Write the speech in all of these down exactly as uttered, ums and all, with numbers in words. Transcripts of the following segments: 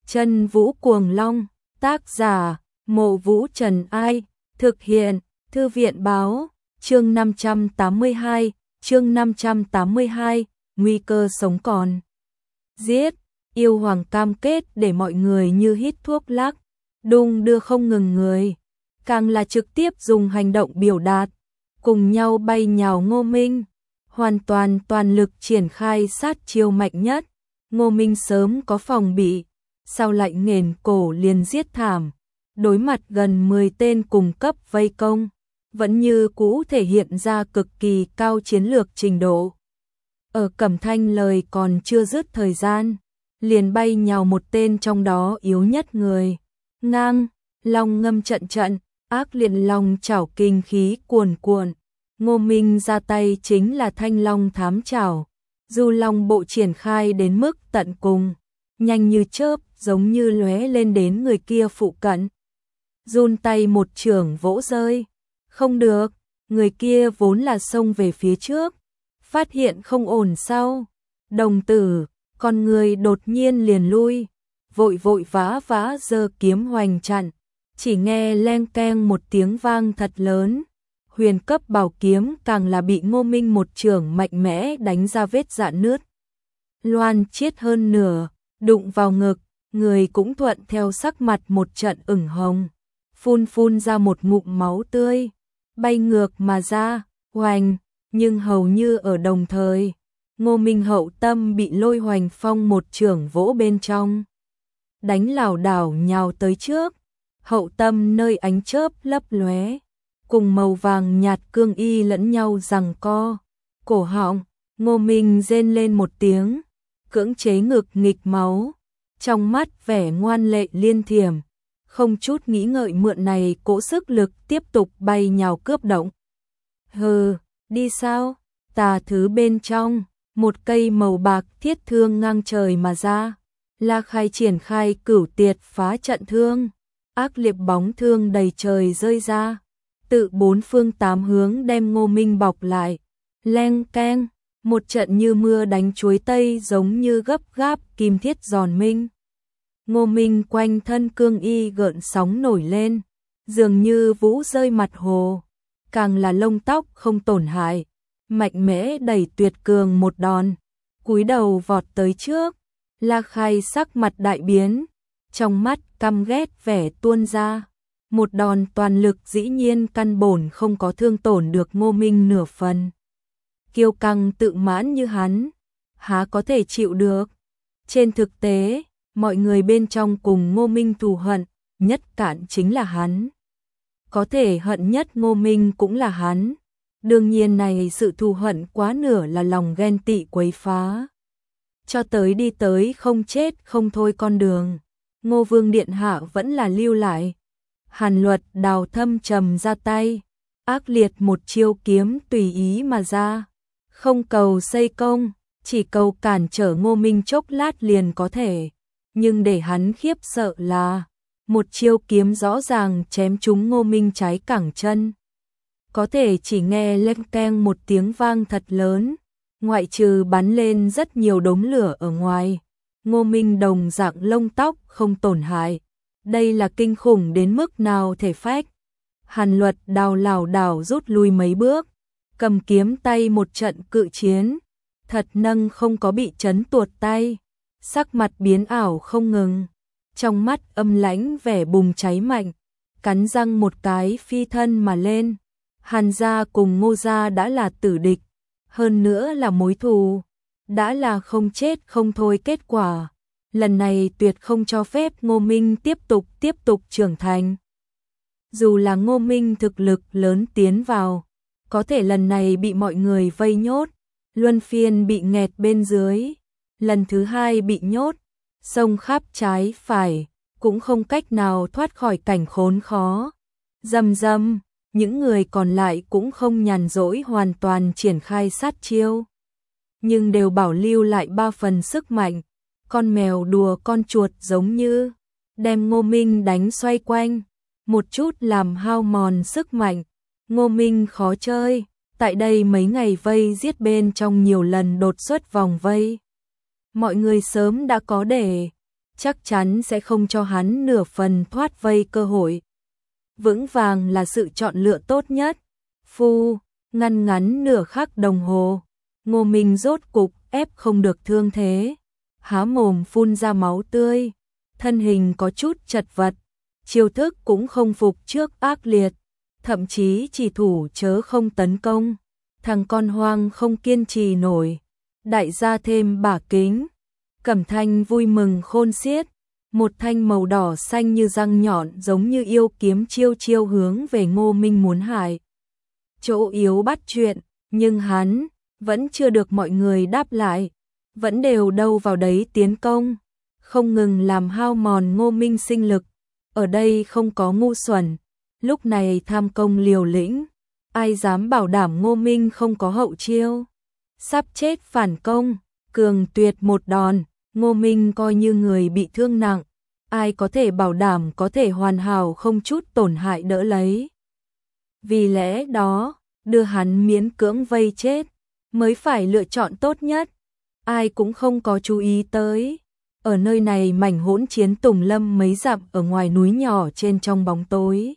Chân Vũ Cuồng Long, tác giả, Mộ Vũ Trần Ai, thực hiện, Thư viện Báo, chương năm trăm tám mươi hai, chương năm trăm tám mươi hai, nguy cơ sống còn. Giết, yêu hoàng cam kết để mọi người như hít thuốc lắc, đung đưa không ngừng người, càng là trực tiếp dùng hành động biểu đạt, cùng nhau bay nhào Ngô Minh, hoàn toàn toàn lực triển khai sát chiêu mạnh nhất. Ngô Minh sớm có phòng bị, sao lại nghển cổ liền giết thảm, đối mặt gần mười tên cùng cấp vây công, vẫn như cũ thể hiện ra cực kỳ cao chiến lược trình độ. Ở Cẩm Thanh lời còn chưa dứt thời gian, liền bay nhào một tên trong đó yếu nhất người. Ngang, long ngâm trận trận, ác liệt long chảo kinh khí cuồn cuộn. Ngô Minh ra tay chính là Thanh Long Thám Chảo, du long bộ triển khai đến mức tận cùng, nhanh như chớp, giống như lóe lên đến người kia phụ cận. Run tay một chưởng vỗ rơi, không được, người kia vốn là xông về phía trước, phát hiện không ổn sau, đồng tử, con người đột nhiên liền lui, vội vội vã vã giơ kiếm hoành chặn, chỉ nghe leng keng một tiếng vang thật lớn. Huyền cấp bảo kiếm càng là bị Ngô Minh một chưởng mạnh mẽ đánh ra vết rạn nứt. Loan chiết hơn nửa, đụng vào ngực, người cũng thuận theo sắc mặt một trận ửng hồng, phun phun ra một ngụm máu tươi, bay ngược mà ra, hoành, nhưng hầu như ở đồng thời, Ngô Minh hậu tâm bị Lôi Hoành Phong một chưởng vỗ bên trong, đánh lảo đảo nhào tới trước, hậu tâm nơi ánh chớp lấp lóe, cùng màu vàng nhạt cương y lẫn nhau giằng co, cổ họng, Ngô Minh rên lên một tiếng, cưỡng chế ngực nghịch máu, trong mắt vẻ ngoan lệ liên thiểm, không chút nghĩ ngợi mượn này cỗ sức lực tiếp tục bay nhào cướp động. Hừ, đi sao? Tà thứ bên trong, một cây màu bạc thiết thương ngang trời mà ra, La Khai triển khai cửu tiệt phá trận thương, ác liệt bóng thương đầy trời rơi ra, tự bốn phương tám hướng đem Ngô Minh bọc lại, leng keng, một trận như mưa đánh chuối tây giống như gấp gáp kim thiết giòn minh. Ngô Minh quanh thân cương y gợn sóng nổi lên, dường như vũ rơi mặt hồ, càng là lông tóc không tổn hại, mạnh mẽ đẩy tuyệt cường một đòn, cúi đầu vọt tới trước, La Khai sắc mặt đại biến, trong mắt căm ghét vẻ tuôn ra. Một đòn toàn lực dĩ nhiên căn bổn không có thương tổn được Ngô Minh nửa phần. Kiêu căng tự mãn như hắn, há có thể chịu được. Trên thực tế, mọi người bên trong cùng Ngô Minh thù hận, nhất cạn chính là hắn. Có thể hận nhất Ngô Minh cũng là hắn. Đương nhiên này sự thù hận quá nửa là lòng ghen tị quấy phá. Cho tới đi tới không chết không thôi con đường, Ngô Vương Điện Hạ vẫn là lưu lại. Hàn Luật đào thâm trầm ra tay, ác liệt một chiêu kiếm tùy ý mà ra, không cầu xây công, chỉ cầu cản trở Ngô Minh chốc lát liền có thể, nhưng để hắn khiếp sợ là, một chiêu kiếm rõ ràng chém trúng Ngô Minh trái cẳng chân. Có thể chỉ nghe leng keng một tiếng vang thật lớn, ngoại trừ bắn lên rất nhiều đống lửa ở ngoài, Ngô Minh đồng dạng lông tóc không tổn hại. Đây là kinh khủng đến mức nào thể phách. Hàn Luật đào lảo đảo rút lui mấy bước, cầm kiếm tay một trận cự chiến, thật nâng không có bị chấn tuột tay, sắc mặt biến ảo không ngừng, trong mắt âm lãnh vẻ bùng cháy mạnh, cắn răng một cái phi thân mà lên. Hàn gia cùng Ngô gia đã là tử địch, hơn nữa là mối thù, đã là không chết không thôi kết quả. Lần này tuyệt không cho phép Ngô Minh tiếp tục tiếp tục trưởng thành. Dù là Ngô Minh thực lực lớn tiến vào, có thể lần này bị mọi người vây nhốt, luân phiên bị nghẹt bên dưới, lần thứ hai bị nhốt, xông khắp trái phải, cũng không cách nào thoát khỏi cảnh khốn khó. Dầm dầm, những người còn lại cũng không nhàn rỗi hoàn toàn triển khai sát chiêu, nhưng đều bảo lưu lại ba phần sức mạnh. Con mèo đùa con chuột giống như, đem Ngô Minh đánh xoay quanh, một chút làm hao mòn sức mạnh. Ngô Minh khó chơi, tại đây mấy ngày vây giết bên trong nhiều lần đột xuất vòng vây. Mọi người sớm đã có để, chắc chắn sẽ không cho hắn nửa phần thoát vây cơ hội. Vững vàng là sự chọn lựa tốt nhất. Phu, ngăn ngắn nửa khắc đồng hồ, Ngô Minh rốt cục ép không được thương thế, há mồm phun ra máu tươi, thân hình có chút chật vật, chiêu thức cũng không phục trước ác liệt, thậm chí chỉ thủ chớ không tấn công. Thằng con hoang không kiên trì nổi, đại gia thêm bả kính. Cẩm Thanh vui mừng khôn xiết, một thanh màu đỏ xanh như răng nhọn giống như yêu kiếm chiêu chiêu hướng về Ngô Minh muốn hại. Chỗ yếu bắt chuyện, nhưng hắn vẫn chưa được mọi người đáp lại, vẫn đều đâu vào đấy tiến công, không ngừng làm hao mòn Ngô Minh sinh lực. Ở đây không có ngu xuẩn, lúc này tham công liều lĩnh, ai dám bảo đảm Ngô Minh không có hậu chiêu. Sắp chết phản công, cường tuyệt một đòn, Ngô Minh coi như người bị thương nặng, ai có thể bảo đảm có thể hoàn hảo không chút tổn hại đỡ lấy. Vì lẽ đó, đưa hắn miễn cưỡng vây chết, mới phải lựa chọn tốt nhất. Ai cũng không có chú ý tới. Ở nơi này mảnh hỗn chiến tùng lâm mấy dặm ở ngoài núi nhỏ trên trong bóng tối.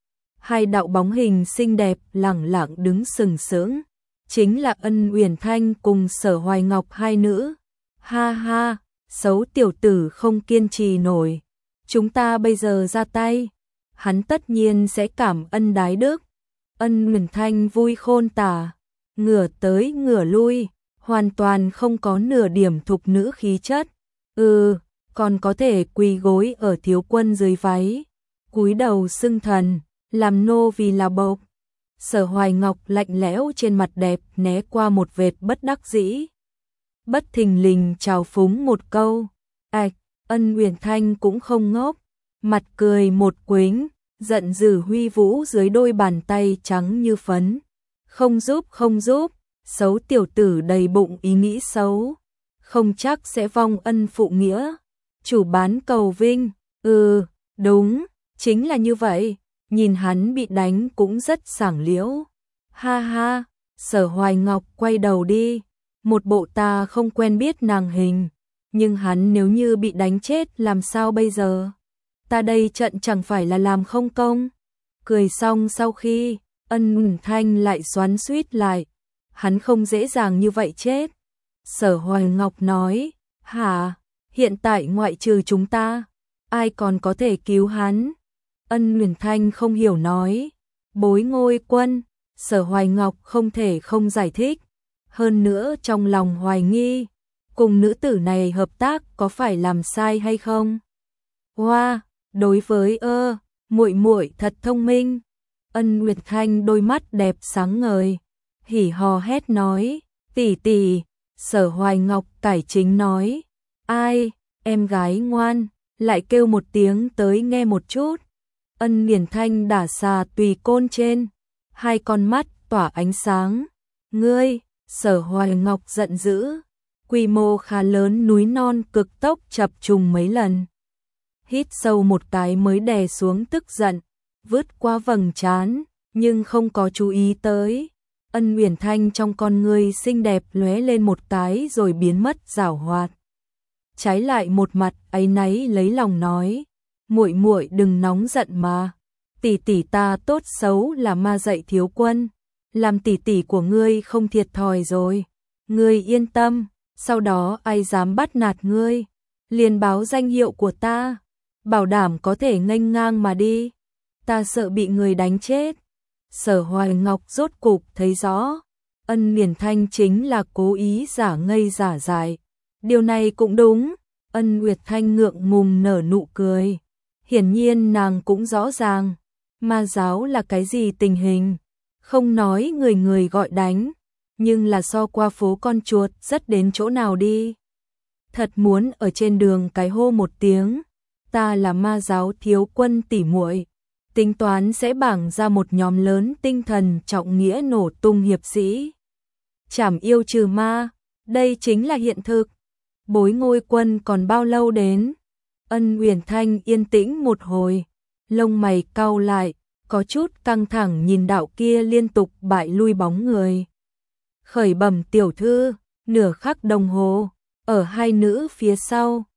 Hai đạo bóng hình xinh đẹp lẳng lặng đứng sừng sững, chính là Ân Uyển Thanh cùng Sở Hoài Ngọc hai nữ. Ha ha, xấu tiểu tử không kiên trì nổi. Chúng ta bây giờ ra tay, hắn tất nhiên sẽ cảm ân đái đức. Ân Uyển Thanh vui khôn tả, ngửa tới ngửa lui, hoàn toàn không có nửa điểm thục nữ khí chất. Ừ, còn có thể quỳ gối ở thiếu quân dưới váy, cúi đầu xưng thần, làm nô vì là bộc. Sở Hoài Ngọc lạnh lẽo trên mặt đẹp né qua một vệt bất đắc dĩ. Bất thình lình chào phúng một câu. Ảch, Ân Uyển Thanh cũng không ngốc, mặt cười một quính, giận dữ huy vũ dưới đôi bàn tay trắng như phấn. Không giúp không giúp, xấu tiểu tử đầy bụng ý nghĩ xấu, không chắc sẽ vong ân phụ nghĩa. Chủ bán cầu vinh, ừ, đúng, chính là như vậy, nhìn hắn bị đánh cũng rất sảng liễu. Ha ha, Sở Hoài Ngọc quay đầu đi, một bộ ta không quen biết nàng hình, nhưng hắn nếu như bị đánh chết làm sao bây giờ? Ta đây trận chẳng phải là làm không công. Cười xong sau khi, Ân Uyển Thanh lại xoắn xuýt lại, hắn không dễ dàng như vậy chết. Sở Hoài Ngọc nói, hả, hiện tại ngoại trừ chúng ta, ai còn có thể cứu hắn? Ân Uyển Thanh không hiểu nói, Bối Ngôi Quân. Sở Hoài Ngọc không thể không giải thích, hơn nữa trong lòng hoài nghi, cùng nữ tử này hợp tác có phải làm sai hay không? Hoa, wow, đối với ơ, muội muội thật thông minh. Ân Uyển Thanh đôi mắt đẹp sáng ngời, hỉ hò hét nói, tỷ tỷ. Sở Hoài Ngọc cải chính nói, ai, em gái ngoan, lại kêu một tiếng tới nghe một chút. Ân Uyển Thanh đả xà tùy côn trên, hai con mắt tỏa ánh sáng. Ngươi, Sở Hoài Ngọc giận dữ, quy mô khá lớn núi non cực tốc chập trùng mấy lần. Hít sâu một cái mới đè xuống tức giận, vứt qua vầng trán, nhưng không có chú ý tới. Ân Uyển Thanh trong con ngươi xinh đẹp lóe lên một cái rồi biến mất giảo hoạt. Trái lại một mặt áy náy lấy lòng nói, muội muội đừng nóng giận mà, tỷ tỷ ta tốt xấu là ma dạy thiếu quân, làm tỷ tỷ của ngươi không thiệt thòi rồi. Ngươi yên tâm, sau đó ai dám bắt nạt ngươi, liền báo danh hiệu của ta, bảo đảm có thể nghênh ngang mà đi. Ta sợ bị người đánh chết. Sở Hoài Ngọc rốt cục thấy rõ, Ân Uyển Thanh chính là cố ý giả ngây giả dại. Điều này cũng đúng. Ân Uyển Thanh ngượng ngùng nở nụ cười. Hiển nhiên nàng cũng rõ ràng, ma giáo là cái gì tình hình, không nói người người gọi đánh, nhưng là so qua phố con chuột rất đến chỗ nào đi. Thật muốn ở trên đường cái hô một tiếng, ta là ma giáo thiếu quân tỷ muội, tính toán sẽ bảng ra một nhóm lớn tinh thần trọng nghĩa nổ tung hiệp sĩ. Trảm yêu trừ ma, đây chính là hiện thực. Bối Ngôi Quân còn bao lâu đến? Ân Uyển Thanh yên tĩnh một hồi, lông mày cau lại, có chút căng thẳng nhìn đạo kia liên tục bại lui bóng người. Khởi bẩm tiểu thư, nửa khắc đồng hồ, ở hai nữ phía sau,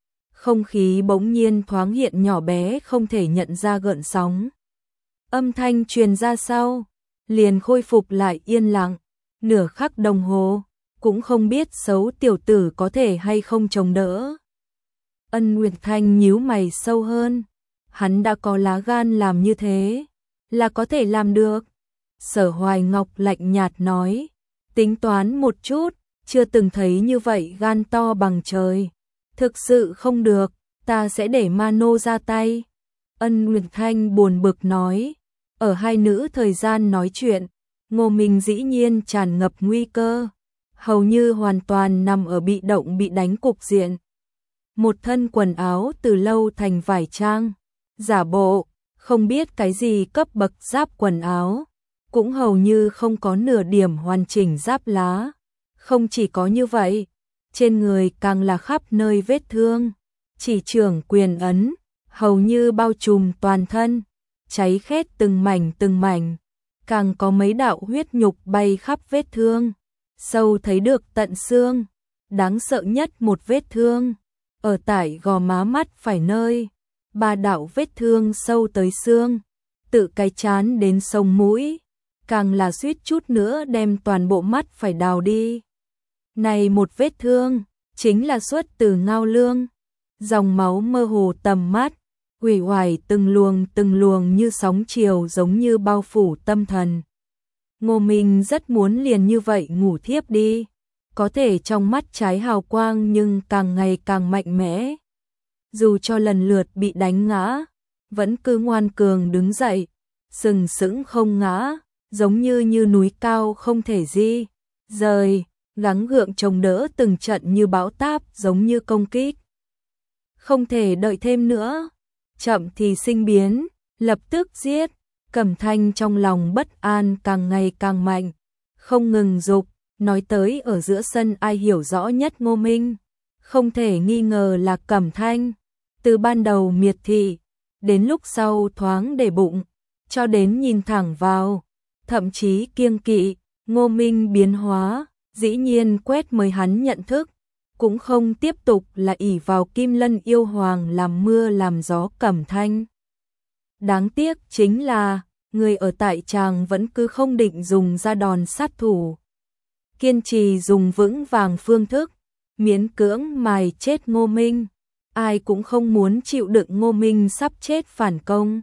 không khí bỗng nhiên thoáng hiện nhỏ bé không thể nhận ra gợn sóng. Âm thanh truyền ra sau, liền khôi phục lại yên lặng, nửa khắc đồng hồ, cũng không biết xấu tiểu tử có thể hay không chống đỡ. Ân Nguyệt Thanh nhíu mày sâu hơn, hắn đã có lá gan làm như thế, là có thể làm được. Sở Hoài Ngọc lạnh nhạt nói, tính toán một chút, chưa từng thấy như vậy gan to bằng trời. Thực sự không được, ta sẽ để Mano ra tay. Ân Nguyệt Thanh buồn bực nói, ở hai nữ thời gian nói chuyện, Ngô Minh dĩ nhiên tràn ngập nguy cơ, hầu như hoàn toàn nằm ở bị động bị đánh cục diện. Một thân quần áo từ lâu thành vải trang, giả bộ, không biết cái gì cấp bậc giáp quần áo, cũng hầu như không có nửa điểm hoàn chỉnh giáp lá. Không chỉ có như vậy, trên người càng là khắp nơi vết thương, chỉ trưởng quyền ấn, hầu như bao trùm toàn thân, cháy khét từng mảnh từng mảnh, càng có mấy đạo huyết nhục bay khắp vết thương, sâu thấy được tận xương, đáng sợ nhất một vết thương, ở tại gò má mắt phải nơi, ba đạo vết thương sâu tới xương, tự cái chán đến sống mũi, càng là suýt chút nữa đem toàn bộ mắt phải đào đi. Này một vết thương, chính là xuất từ Ngao Lương, dòng máu mơ hồ tầm mắt, uể oải từng luồng từng luồng như sóng chiều giống như bao phủ tâm thần. Ngô Minh rất muốn liền như vậy ngủ thiếp đi, có thể trong mắt trái hào quang nhưng càng ngày càng mạnh mẽ. Dù cho lần lượt bị đánh ngã, vẫn cứ ngoan cường đứng dậy, sừng sững không ngã, giống như như núi cao không thể di rời, gắng gượng chống đỡ từng trận như bão táp giống như công kích. Không thể đợi thêm nữa, chậm thì sinh biến, lập tức giết. Cẩm Thanh trong lòng bất an càng ngày càng mạnh, không ngừng dục, nói tới ở giữa sân ai hiểu rõ nhất Ngô Minh, không thể nghi ngờ là Cẩm Thanh. Từ ban đầu miệt thị, đến lúc sau thoáng để bụng, cho đến nhìn thẳng vào, thậm chí kiêng kỵ, Ngô Minh biến hóa, dĩ nhiên quét mới hắn nhận thức, cũng không tiếp tục là ỷ vào Kim Lân yêu hoàng làm mưa làm gió Cẩm Thanh. Đáng tiếc chính là, người ở tại tràng vẫn cứ không định dùng ra đòn sát thủ. Kiên trì dùng vững vàng phương thức, miễn cưỡng mài chết Ngô Minh. Ai cũng không muốn chịu đựng Ngô Minh sắp chết phản công.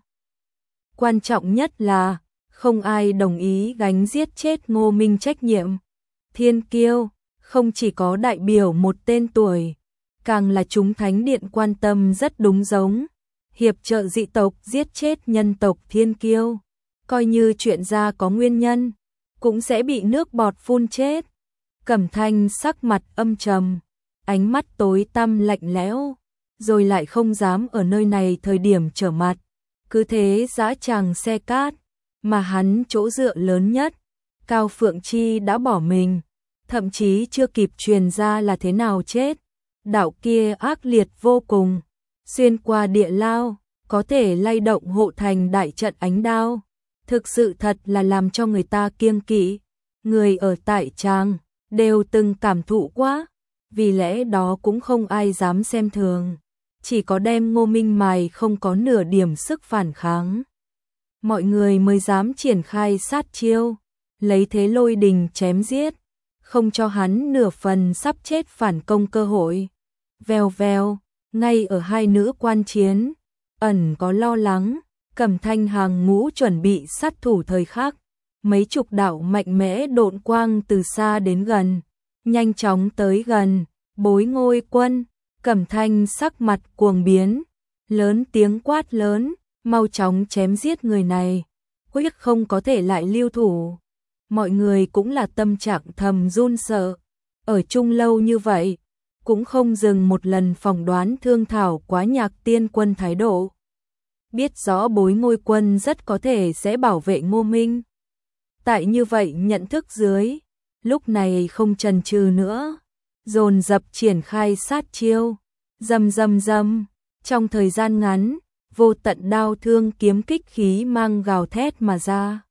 Quan trọng nhất là, không ai đồng ý gánh giết chết Ngô Minh trách nhiệm. Thiên Kiêu, không chỉ có đại biểu một tên tuổi, càng là chúng thánh điện quan tâm rất đúng giống. Hiệp trợ dị tộc giết chết nhân tộc Thiên Kiêu, coi như chuyện ra có nguyên nhân, cũng sẽ bị nước bọt phun chết. Cẩm Thanh sắc mặt âm trầm, ánh mắt tối tăm lạnh lẽo, rồi lại không dám ở nơi này thời điểm trở mặt. Cứ thế dã tràng xe cát, mà hắn chỗ dựa lớn nhất, Cao Phượng Chi đã bỏ mình, thậm chí chưa kịp truyền ra là thế nào chết. Đạo kia ác liệt vô cùng, xuyên qua địa lao, có thể lay động hộ thành đại trận ánh đao. Thực sự thật là làm cho người ta kiêng kỵ. Người ở tại tràng đều từng cảm thụ quá, vì lẽ đó cũng không ai dám xem thường. Chỉ có đem Ngô Minh mài không có nửa điểm sức phản kháng, mọi người mới dám triển khai sát chiêu, lấy thế lôi đình chém giết, không cho hắn nửa phần sắp chết phản công cơ hội. Vèo vèo, ngay ở hai nữ quan chiến, ẩn có lo lắng, Cẩm Thanh hàng ngũ chuẩn bị sát thủ thời khắc, mấy chục đạo mạnh mẽ độn quang từ xa đến gần, nhanh chóng tới gần, Bối Ngôi Quân. Cẩm Thanh sắc mặt cuồng biến, lớn tiếng quát lớn, mau chóng chém giết người này, quyết không có thể lại lưu thủ. Mọi người cũng là tâm trạng thầm run sợ, ở chung lâu như vậy, cũng không dừng một lần phỏng đoán thương thảo quá Nhạc Tiên Quân thái độ. Biết rõ Bối Ngôi Quân rất có thể sẽ bảo vệ Ngô Minh. Tại như vậy nhận thức dưới, lúc này không chần chừ nữa, dồn dập triển khai sát chiêu, rầm rầm rầm, trong thời gian ngắn, vô tận đao thương kiếm kích khí mang gào thét mà ra,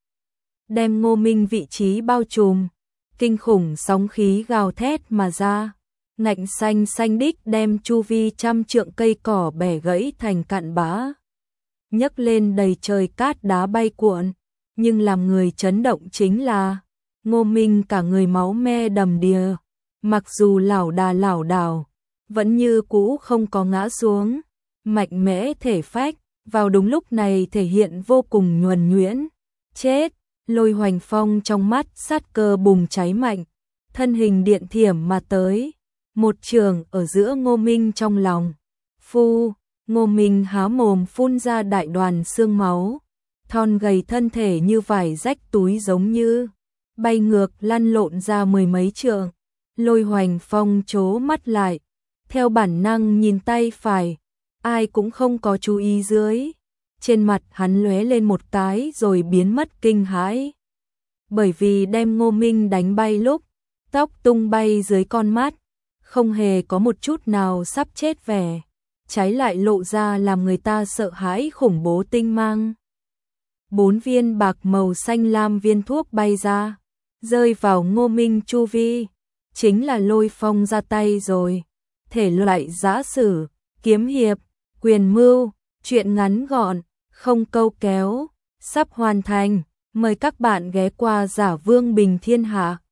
đem Ngô Minh vị trí bao trùm, kinh khủng sóng khí gào thét mà ra. ngạnh xanh xanh đích đem chu vi trăm trượng cây cỏ bẻ gãy thành cặn bã, nhấc lên đầy trời cát đá bay cuộn, nhưng làm người chấn động chính là Ngô Minh cả người máu me đầm đìa, mặc dù lảo đà lảo đảo, vẫn như cũ không có ngã xuống, mạnh mẽ thể phách, vào đúng lúc này thể hiện vô cùng nhuần nhuyễn. Chết, Lôi Hoành Phong trong mắt sát cơ bùng cháy mạnh, thân hình điện thiểm mà tới, một trường ở giữa Ngô Minh trong lòng. Phu, Ngô Minh há mồm phun ra đại đoàn xương máu, thon gầy thân thể như vải rách túi giống như bay ngược lăn lộn ra mười mấy trượng. Lôi Hoành Phong trố mắt lại, theo bản năng nhìn tay phải, ai cũng không có chú ý dưới. Trên mặt hắn lóe lên một cái rồi biến mất kinh hãi. Bởi vì đem Ngô Minh đánh bay lúc, tóc tung bay dưới con mắt, không hề có một chút nào sắp chết vẻ, trái lại lộ ra làm người ta sợ hãi khủng bố tinh mang. Bốn viên bạc màu xanh lam viên thuốc bay ra, rơi vào Ngô Minh chu vi, chính là Lôi Phong ra tay rồi. Thể loại giã sử, kiếm hiệp, quyền mưu, truyện ngắn gọn, không câu kéo, sắp hoàn thành. Mời các bạn ghé qua Giả Vương Bình Thiên Hạ.